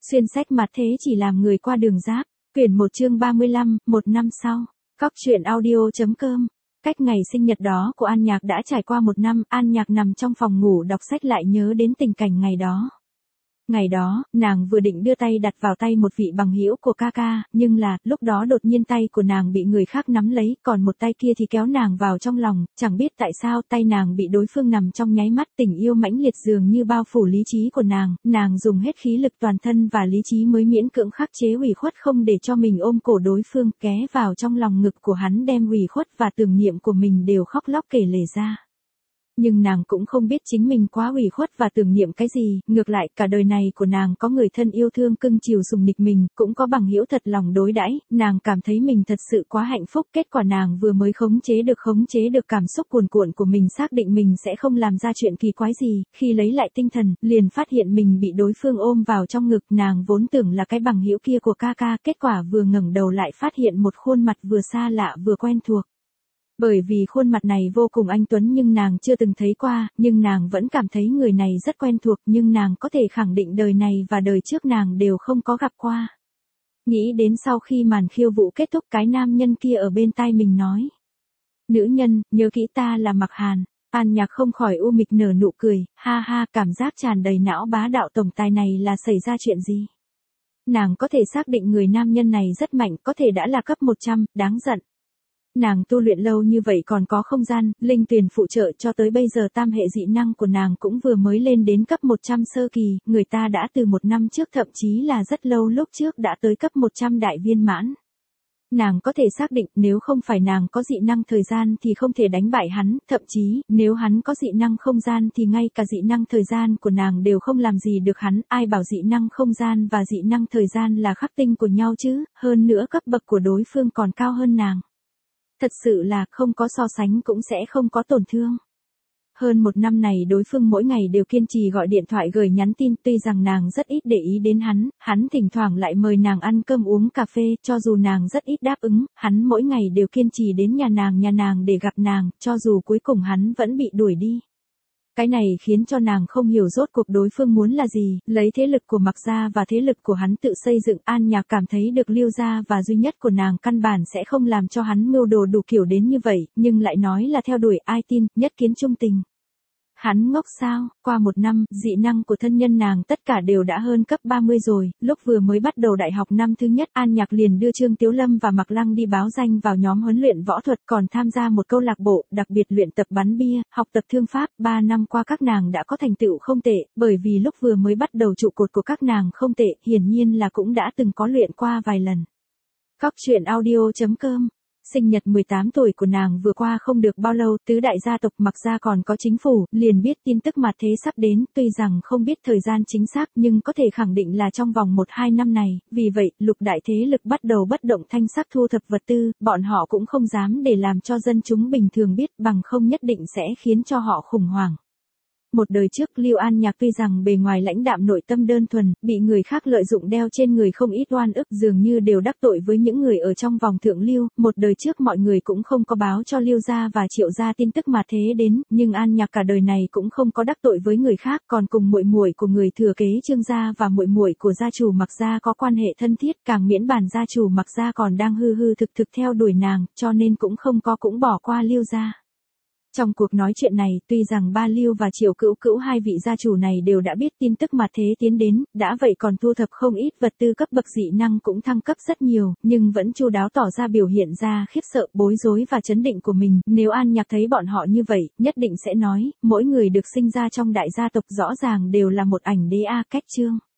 Xuyên sách mặt thế chỉ làm người qua đường giáp. Quyển 1 chương 35, một năm sau. Cóc truyện audio.com. Cách ngày sinh nhật đó của An Nhạc đã trải qua 1 năm, An Nhạc nằm trong phòng ngủ đọc sách lại nhớ đến tình cảnh ngày đó. Ngày đó, nàng vừa định đưa tay đặt vào tay một vị bằng hữu của ca, nhưng lúc đó đột nhiên tay của nàng bị người khác nắm lấy, còn một tay kia thì kéo nàng vào trong lòng, chẳng biết tại sao tay nàng bị đối phương nằm trong nháy mắt, tình yêu mãnh liệt dường như bao phủ lý trí của nàng dùng hết khí lực toàn thân và lý trí mới miễn cưỡng khắc chế ủy khuất không để cho mình ôm cổ đối phương, ghé vào trong lòng ngực của hắn đem ủy khuất và tưởng niệm của mình đều khóc lóc kể lể ra. Nhưng nàng cũng không biết chính mình quá ủy khuất và tưởng niệm cái gì, ngược lại cả đời này của nàng có người thân yêu thương cưng chiều sủng nịch mình, cũng có bằng hữu thật lòng đối đãi, nàng cảm thấy mình thật sự quá hạnh phúc, kết quả nàng vừa mới khống chế được cảm xúc cuồn cuộn của mình, xác định mình sẽ không làm ra chuyện kỳ quái gì, khi lấy lại tinh thần, liền phát hiện mình bị đối phương ôm vào trong ngực, nàng vốn tưởng là cái bằng hữu kia của ca, kết quả vừa ngẩng đầu lại phát hiện một khuôn mặt vừa xa lạ vừa quen thuộc. Bởi vì khuôn mặt này vô cùng anh tuấn nhưng nàng chưa từng thấy qua, nhưng nàng vẫn cảm thấy người này rất quen thuộc, nhưng nàng có thể khẳng định đời này và đời trước nàng đều không có gặp qua. Nghĩ đến sau khi màn khiêu vũ kết thúc, cái nam nhân kia ở bên tai mình nói: "Nữ nhân, nhớ kỹ ta là Mặc Hàn." An Nhạc không khỏi u mịch nở nụ cười, ha, cảm giác tràn đầy não bá đạo tổng tài này là xảy ra chuyện gì? Nàng có thể xác định người nam nhân này rất mạnh, có thể đã là cấp 100, đáng giận. Nàng tu luyện lâu như vậy còn có không gian, linh tuyền phụ trợ, cho tới bây giờ tam hệ dị năng của nàng cũng vừa mới lên đến cấp 100 sơ kỳ, người ta đã từ 1 năm trước thậm chí là rất lâu lúc trước đã tới cấp 100 đại viên mãn. Nàng có thể xác định nếu không phải nàng có dị năng thời gian thì không thể đánh bại hắn, thậm chí nếu hắn có dị năng không gian thì ngay cả dị năng thời gian của nàng đều không làm gì được hắn, ai bảo dị năng không gian và dị năng thời gian là khắc tinh của nhau chứ, hơn nữa cấp bậc của đối phương còn cao hơn nàng. Thật sự là không có so sánh cũng sẽ không có tổn thương. Hơn 1 năm này đối phương mỗi ngày đều kiên trì gọi điện thoại gửi nhắn tin, tuy rằng nàng rất ít để ý đến hắn thỉnh thoảng lại mời nàng ăn cơm uống cà phê, cho dù nàng rất ít đáp ứng, hắn mỗi ngày đều kiên trì đến nhà nàng để gặp nàng, cho dù cuối cùng hắn vẫn bị đuổi đi. Cái này khiến cho nàng không hiểu rốt cuộc đối phương muốn là gì, lấy thế lực của Mặc gia và thế lực của hắn tự xây dựng, An Nhạc cảm thấy được Lưu gia và duy nhất của nàng căn bản sẽ không làm cho hắn mưu đồ đủ kiểu đến như vậy, nhưng lại nói là theo đuổi, ai tin, nhất kiến trung tình. Hắn ngốc sao? Qua 1 năm, dị năng của thân nhân nàng tất cả đều đã hơn cấp 30 rồi, lúc vừa mới bắt đầu đại học năm thứ nhất, An Nhạc liền đưa Trương Tiếu Lâm và Mạc Lăng đi báo danh vào nhóm huấn luyện võ thuật, còn tham gia một câu lạc bộ, đặc biệt luyện tập bắn bia, học tập thương pháp, 3 năm qua các nàng đã có thành tựu không tệ, bởi vì lúc vừa mới bắt đầu trụ cột của các nàng không tệ, hiển nhiên là cũng đã từng có luyện qua vài lần. Cóc truyện audio.com. Sinh nhật 18 tuổi của nàng vừa qua không được bao lâu, tứ đại gia tộc Mặc gia còn có chính phủ, liền biết tin tức mặt thế sắp đến, tuy rằng không biết thời gian chính xác nhưng có thể khẳng định là trong vòng 1-2 năm này, vì vậy, lục đại thế lực bắt đầu bất động thanh sắc thu thập vật tư, bọn họ cũng không dám để làm cho dân chúng bình thường biết, bằng không nhất định sẽ khiến cho họ khủng hoảng. Một đời trước Lưu An Nhạc tuy rằng bề ngoài lãnh đạm nội tâm đơn thuần, bị người khác lợi dụng đeo trên người không ít oan ức, dường như đều đắc tội với những người ở trong vòng thượng lưu, một đời trước mọi người cũng không có báo cho Lưu gia và Triệu gia tin tức mà thế đến, nhưng An Nhạc cả đời này cũng không có đắc tội với người khác, còn cùng muội muội của người thừa kế Trương gia và muội muội của gia chủ Mặc gia có quan hệ thân thiết, càng miễn bản gia chủ Mặc gia còn đang hư thực theo đuổi nàng, cho nên cũng bỏ qua Lưu gia. Trong cuộc nói chuyện này, tuy rằng Ba Lưu và Triệu Cữu hai vị gia chủ này đều đã biết tin tức mà thế tiến đến, đã vậy còn thu thập không ít vật tư, cấp bậc dị năng cũng thăng cấp rất nhiều, nhưng vẫn chu đáo tỏ ra biểu hiện ra khiếp sợ, bối rối và chấn định của mình, nếu An Nhạc thấy bọn họ như vậy, nhất định sẽ nói, mỗi người được sinh ra trong đại gia tộc rõ ràng đều là một ảnh đế a. Cách chương